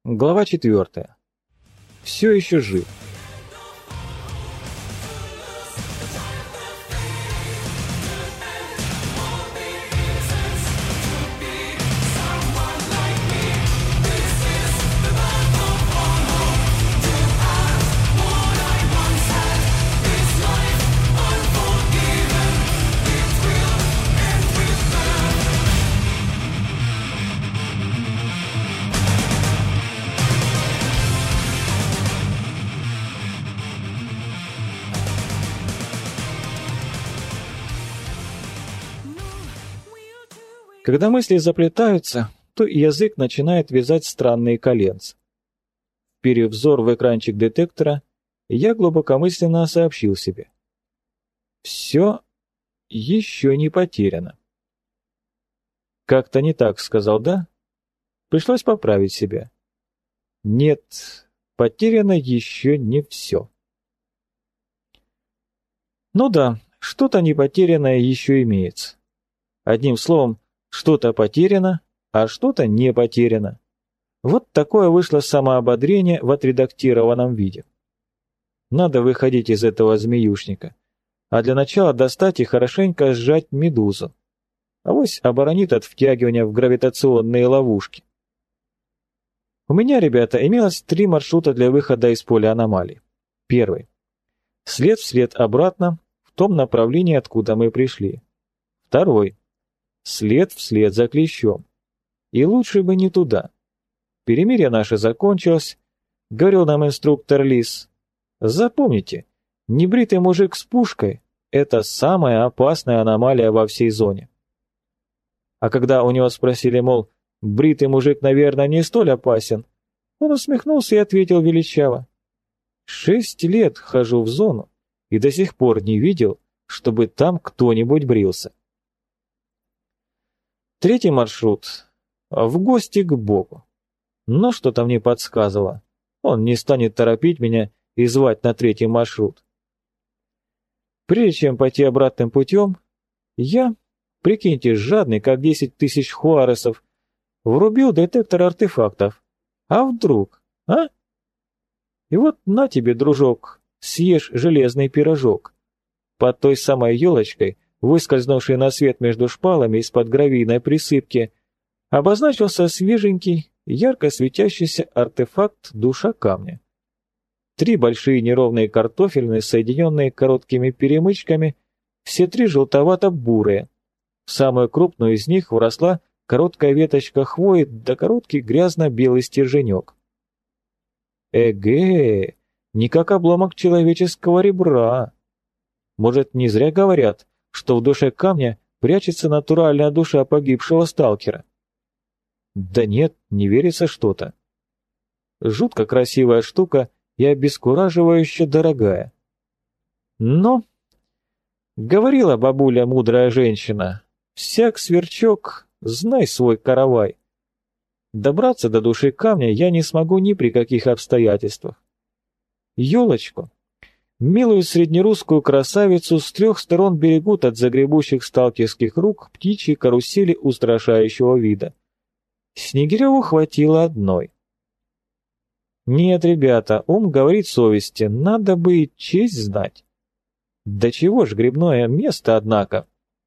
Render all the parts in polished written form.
Глава 4. Все еще жив. Когда мысли заплетаются, то язык начинает вязать странные коленца. Вперев взор в экранчик детектора, я глубокомысленно сообщил себе. Все еще не потеряно. Как-то не так сказал, да? Пришлось поправить себя. Нет, потеряно еще не все. Ну да, что-то не потерянное еще имеется. Одним словом, что-то потеряно, а что-то не потеряно. Вот такое вышло самоободрение в отредактированном виде. Надо выходить из этого змеюшника, а для начала достать и хорошенько сжать медузу. Авось оборонит от втягивания в гравитационные ловушки. У меня, ребята, имелось 3 маршрута для выхода из поля аномалий. Первый. След вслед обратно, в том направлении, откуда мы пришли. Второй. След вслед за клещом. И лучше бы не туда. Перемирие наше закончилось, говорил нам инструктор Лис. Запомните, небритый мужик с пушкой – это самая опасная аномалия во всей зоне. А когда у него спросили, мол, бритый мужик, наверное, не столь опасен, он усмехнулся и ответил величаво. 6 лет хожу в зону и до сих пор не видел, чтобы там кто-нибудь брился. Третий маршрут – в гости к Богу. Но что-то мне подсказывало. Он не станет торопить меня и звать на третий маршрут. Прежде чем пойти обратным путем, я, прикиньте, жадный, как 10 тысяч хуаресов, врубил детектор артефактов. А вдруг, а? И вот на тебе, дружок, съешь железный пирожок. Под той самой елочкой, выскользнувший на свет между шпалами из-под гравийной присыпки, обозначился свеженький, ярко светящийся артефакт душа камня. 3 большие неровные картофельные, соединенные короткими перемычками, все 3 желтовато-бурые. В самую крупную из них вросла короткая веточка хвои да короткий грязно-белый стерженек. Эге, не как обломок человеческого ребра. Может, не зря говорят, что в душе камня прячется натуральная душа погибшего сталкера. Да нет, не верится что-то. Жутко красивая штука и обескураживающе дорогая. Но, говорила бабуля мудрая женщина, всяк сверчок, знай свой каравай. Добраться до души камня я не смогу ни при каких обстоятельствах. Елочку, милую среднерусскую красавицу, с 3 сторон берегут от загребущих сталкерских рук птичьи карусели устрашающего вида. Снегиреву хватило одной. Нет, ребята, ум говорит совести, надо бы и честь знать. Да чего ж грибное место, однако.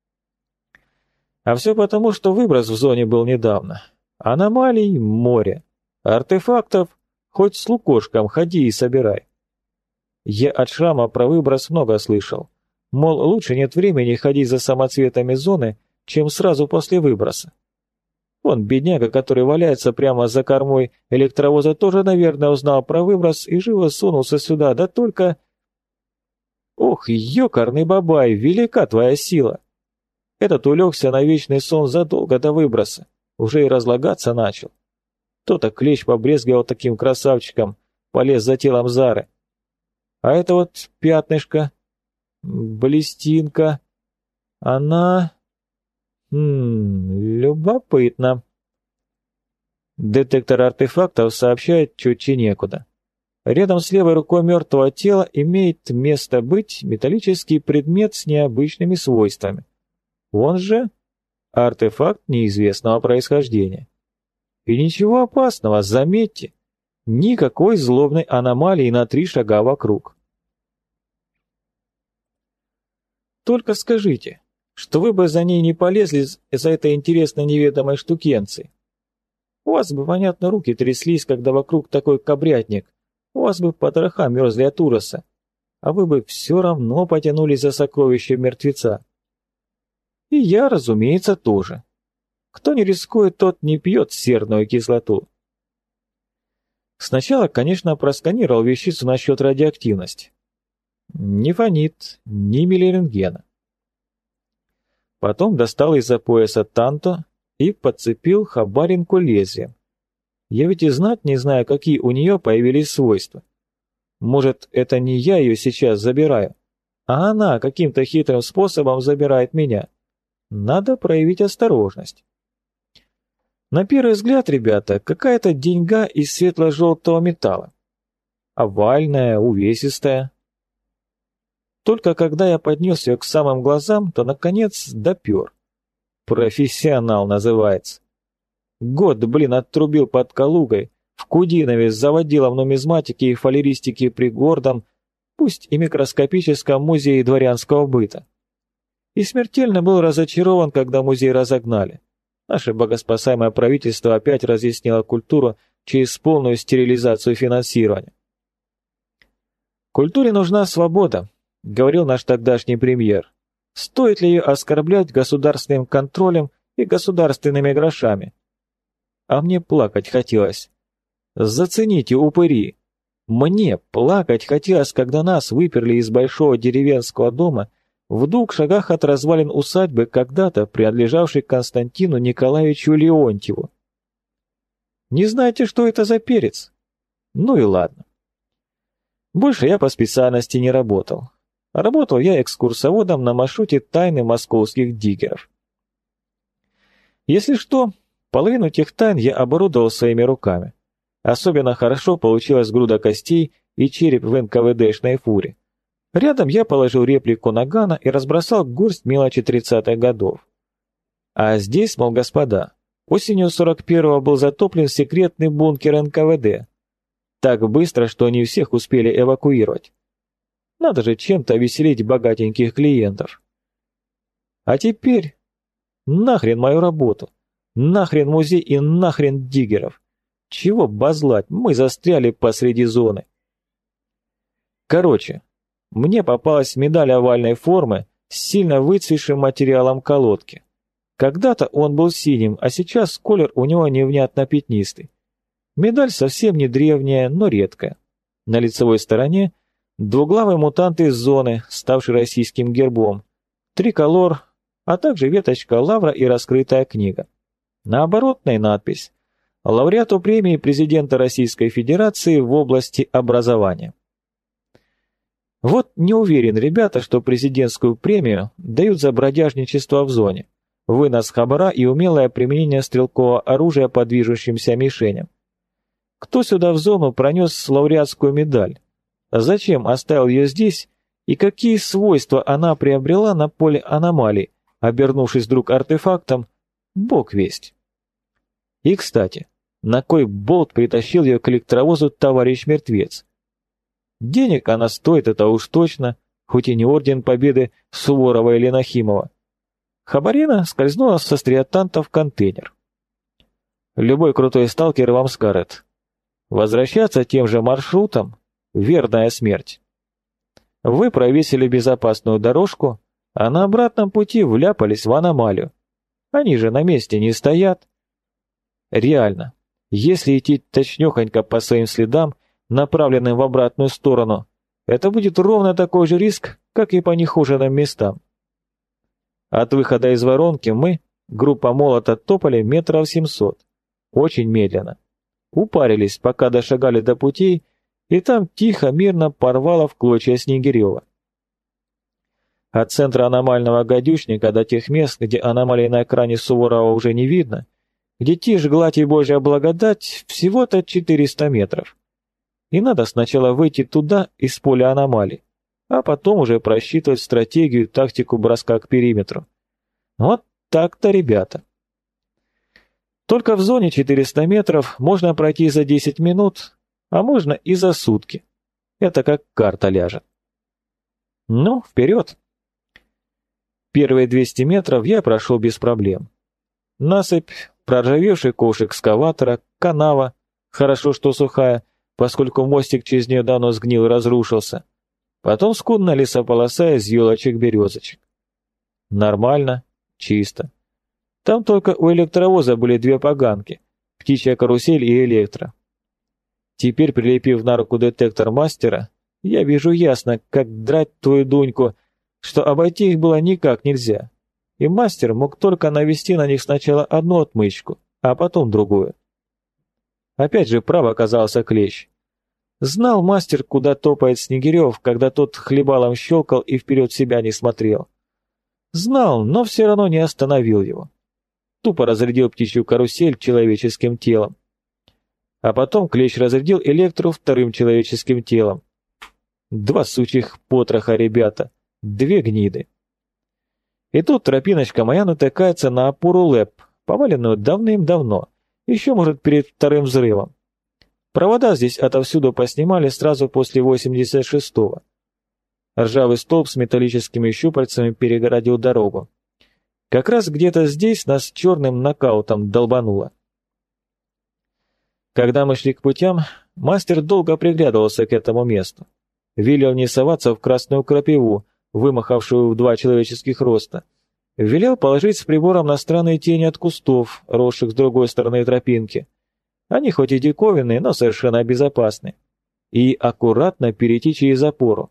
А все потому, что выброс в зоне был недавно. Аномалий море, артефактов хоть с лукошком ходи и собирай. Я от Шрама про выброс много слышал. Мол, лучше нет времени ходить за самоцветами зоны, чем сразу после выброса. Вон бедняга, который валяется прямо за кормой электровоза, тоже, наверное, узнал про выброс и живо сунулся сюда, да только... Ох, ёкарный бабай, велика твоя сила! Этот улегся на вечный сон задолго до выброса, уже и разлагаться начал. То-то клещ побрезгивал таким красавчиком, полез за телом Зары. А это вот пятнышко, блестинка, она... любопытно. Детектор артефактов сообщает четче некуда. Рядом с левой рукой мертвого тела имеет место быть металлический предмет с необычными свойствами. Он же артефакт неизвестного происхождения. И ничего опасного, заметьте, Никакой злобной аномалии на 3 шага вокруг. Только скажите, что вы бы за ней не полезли за этой интересной неведомой штукенцией. У вас бы, понятно, руки тряслись, когда вокруг такой кабрятник. У вас бы потроха мерзли от ужаса. А вы бы все равно потянулись за сокровищем мертвеца. И я, разумеется, тоже. Кто не рискует, тот не пьет серную кислоту. Сначала, конечно, просканировал вещицу насчет радиоактивности. Ни фонит, ни миллирентгена. Потом достал из-за пояса танто и подцепил хабаринку лезвием. Я ведь и знать не знаю, какие у нее появились свойства. Может, это не я ее сейчас забираю, а она каким-то хитрым способом забирает меня. Надо проявить осторожность. На первый взгляд, ребята, какая-то деньга из светло-желтого металла. Овальная, увесистая. Только когда я поднес ее к самым глазам, то, наконец, допер. Профессионал называется. Год, оттрубил под Калугой, в Кудинове с заводилом нумизматики и фалеристики при гордом, пусть и микроскопическом музее дворянского быта. И смертельно был разочарован, когда музей разогнали. Наше богоспасаемое правительство опять разъяснило культуру через полную стерилизацию финансирования. «Культуре нужна свобода», — говорил наш тогдашний премьер. «Стоит ли ее оскорблять государственным контролем и государственными грошами?» А мне плакать хотелось. Зацените, упыри! Мне плакать хотелось, когда нас выперли из большого деревенского дома в 2 шагах от развалин усадьбы, когда-то принадлежавшей Константину Николаевичу Леонтьеву. Не знаете, что это за перец? Ну и ладно. Больше я по специальности не работал. Работал я экскурсоводом на маршруте тайны московских диггеров. Если что, половину тех тайн я оборудовал своими руками. Особенно хорошо получилась груда костей и череп в НКВДшной фуре. Рядом я положил реплику нагана и разбросал горсть мелочи 30-х годов. А здесь, мол, господа, осенью 41-го был затоплен секретный бункер НКВД. Так быстро, что не всех успели эвакуировать. Надо же чем-то веселить богатеньких клиентов. А теперь нахрен мою работу, нахрен музей и нахрен диггеров. Чего базлать, мы застряли посреди зоны. Короче, мне попалась медаль овальной формы с сильно выцветшим материалом колодки. Когда-то он был синим, а сейчас колер у него невнятно пятнистый. Медаль совсем не древняя, но редкая. На лицевой стороне двуглавый мутант из зоны, ставший российским гербом, триколор, а также веточка лавра и раскрытая книга. На оборотной надпись «Лауреату премии президента Российской Федерации в области образования». Вот не уверен, ребята, что президентскую премию дают за бродяжничество в зоне, вынос хабара и умелое применение стрелкового оружия по движущимся мишеням. Кто сюда в зону пронес лауреатскую медаль? Зачем оставил ее здесь? И какие свойства она приобрела на поле аномалий, обернувшись вдруг артефактом? Бог весть. И, кстати, на кой болт притащил ее к электровозу товарищ-мертвец? Денег она стоит, это уж точно, хоть и не орден Победы Суворова или Нахимова. Хабарина скользнула со стриатанта в контейнер. Любой крутой сталкер вам скажет: возвращаться тем же маршрутом — верная смерть. Вы провесили безопасную дорожку, а на обратном пути вляпались в аномалию. Они же на месте не стоят. Реально, если идти точнёхонько по своим следам, направленным в обратную сторону, это будет ровно такой же риск, как и по нехоженным местам. От выхода из воронки мы, группа молота, топали 700 метров. Очень медленно. Упарились, пока дошагали до путей, и там тихо, мирно порвало в клочья Снегирева. От центра аномального гадючника до тех мест, где аномалий на экране Суворова уже не видно, где тишь, гладь и Божья благодать, всего-то 400 метров. И надо сначала выйти туда, из поля аномалий, а потом уже просчитывать стратегию и тактику броска к периметру. Вот так-то, ребята. Только в зоне 400 метров можно пройти за 10 минут, А можно и за сутки. Это как карта ляжет. Ну, вперед! Первые 200 метров я прошел без проблем. Насыпь, проржавевший ковш экскаватора, канава, хорошо что сухая, поскольку мостик через нее давно сгнил и разрушился. Потом скудная лесополоса из елочек-березочек. Нормально, чисто. Там только у электровоза были две поганки, птичья карусель и электро. Теперь, прилепив на руку детектор мастера, я вижу ясно, как драть твою Дуньку, что обойти их было никак нельзя. И мастер мог только навести на них сначала одну отмычку, а потом другую. Опять же прав оказался клещ. Знал мастер, куда топает Снегирев, когда тот хлебалом щелкал и вперед себя не смотрел. Знал, но все равно не остановил его. Тупо разрядил птичью карусель человеческим телом. А потом клещ разрядил электру вторым человеческим телом. Два сучьих потроха, ребята, две гниды. И тут тропиночка моя натыкается на опору ЛЭП, поваленную давным-давно, еще, может, перед вторым взрывом. Провода здесь отовсюду поснимали сразу после 86-го. Ржавый столб с металлическими щупальцами перегородил дорогу. Как раз где-то здесь нас черным нокаутом долбануло. Когда мы шли к путям, мастер долго приглядывался к этому месту. Велел не соваться в красную крапиву, вымахавшую в 2 человеческих роста. Велел положить с прибором на странные тени от кустов, росших с другой стороны тропинки. Они хоть и диковинные, но совершенно безопасны. И аккуратно перейти через опору.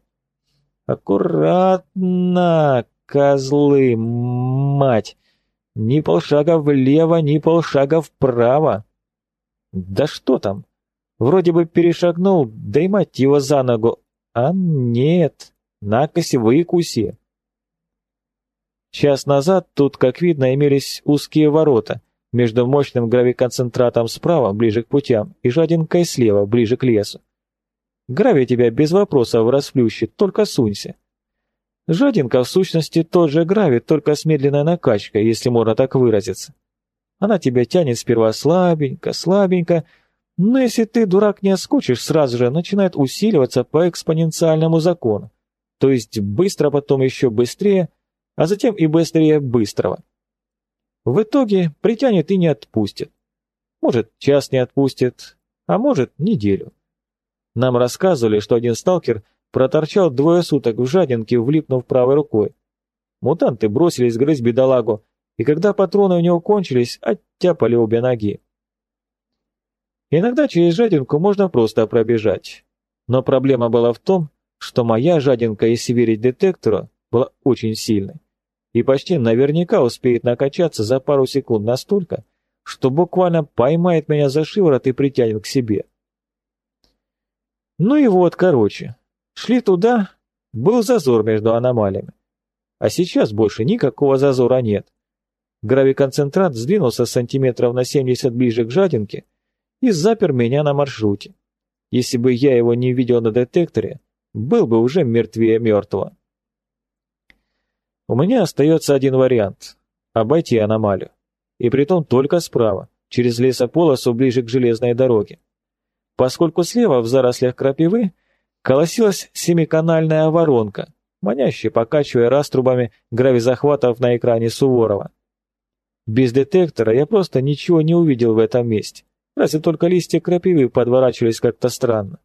Аккуратно, козлы, мать! Ни полшага влево, ни полшага вправо. Да что там? Вроде бы перешагнул, да и мать его за ногу. А нет, накось выкуси. Час назад тут, как видно, имелись узкие ворота между мощным гравиконцентратом справа, ближе к путям, и жадинкой слева, ближе к лесу. Гравий тебя без вопросов расплющит, только сунься. Жадинка в сущности тот же гравий, только с медленной накачкой, если можно так выразиться. Она тебя тянет сперва слабенько, слабенько, но если ты, дурак, не отскочишь, сразу же начинает усиливаться по экспоненциальному закону, то есть быстро, потом еще быстрее, а затем и быстрее быстрого. В итоге притянет и не отпустит. Может, час не отпустит, а может, неделю. Нам рассказывали, что один сталкер проторчал 2 суток в жадинке, влипнув правой рукой. Мутанты бросились грызть бедолагу, и когда патроны у него кончились, оттяпали обе ноги. Иногда через жадинку можно просто пробежать. Но проблема была в том, что моя жадинка, если верить детектору, была очень сильной. И почти наверняка успеет накачаться за пару секунд настолько, что буквально поймает меня за шиворот и притянет к себе. Ну и вот, короче, шли туда, был зазор между аномалиями. А сейчас больше никакого зазора нет. Гравиконцентрат сдвинулся сантиметров на 70 ближе к жадинке и запер меня на маршруте. Если бы я его не видел на детекторе, был бы уже мертвее мертвого. У меня остается один вариант – обойти аномалию. И притом только справа, через лесополосу ближе к железной дороге. Поскольку слева в зарослях крапивы колосилась семиканальная воронка, маняще покачивая раструбами гравизахватов на экране Суворова. Без детектора я просто ничего не увидел в этом месте, разве только листья крапивы подворачивались как-то странно.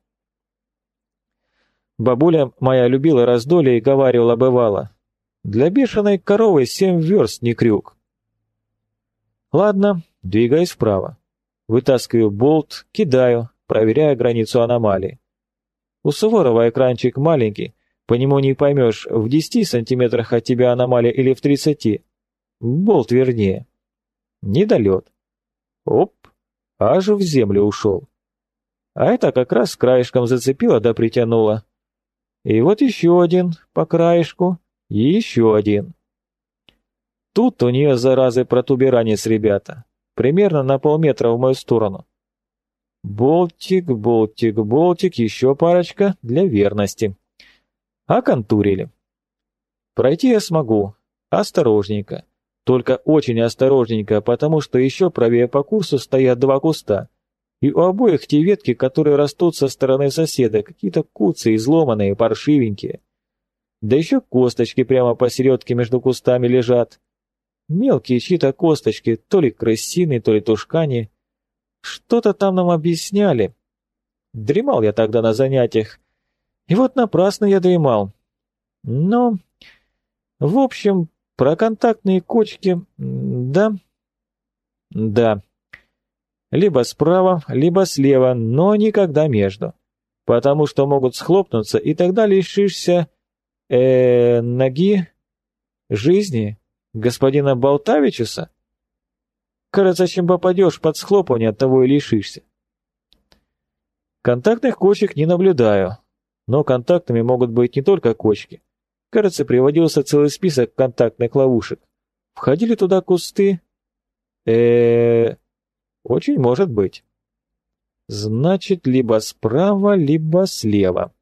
Бабуля моя любила раздолье и говаривала бывало: для бешеной коровы 7 верст не крюк. Ладно, двигаюсь вправо. Вытаскиваю болт, кидаю, проверяя границу аномалии. У Суворова экранчик маленький, по нему не поймешь, в 10 сантиметрах от тебя аномалия или в 30. Болт вернее. Недолет. Оп, аж в землю ушел. А это как раз краешком зацепило да притянуло. И вот еще один по краешку, и еще один. Тут у нее, заразы, протуберанец, ребята. Примерно на полметра в мою сторону. Болтик, болтик, болтик, еще парочка для верности. Оконтурили. Пройти я смогу. Осторожненько. Только очень осторожненько, потому что еще правее по курсу стоят 2 куста. И у обоих те ветки, которые растут со стороны соседа, какие-то куцые, изломанные, паршивенькие. Да еще косточки прямо посередке между кустами лежат. Мелкие чьи-то косточки, то ли крысиные, то ли тушкани. Что-то там нам объясняли. Дремал я тогда на занятиях. И вот напрасно я дремал. Но, в общем, про контактные кочки, да. Да. Либо справа, либо слева, но никогда между. Потому что могут схлопнуться, и тогда лишишься... ноги, жизни господина Болтавичуса? Кажется, чем попадешь под схлопывание, от того и лишишься. Контактных кочек не наблюдаю, но контактными могут быть не только кочки. Кажется, приводился целый список контактных ловушек. Входили туда кусты? Очень может быть. Значит, либо справа, либо слева.